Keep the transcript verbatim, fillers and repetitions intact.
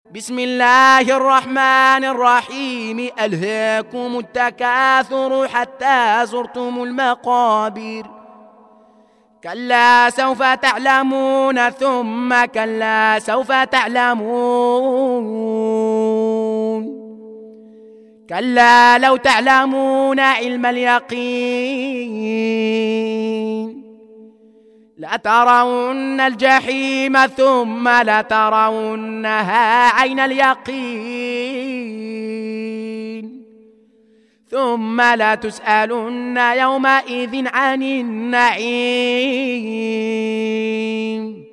بسم الله الرحمن الرحيم. ألهاكم التكاثر حتى زرتم المقابر. كلا سوف تعلمون ثم كلا سوف تعلمون. كلا لو تعلمون علم اليقين لترون الجحيم ثم لترونها عين اليقين ثم لتسألن يومئذ عن النعيم.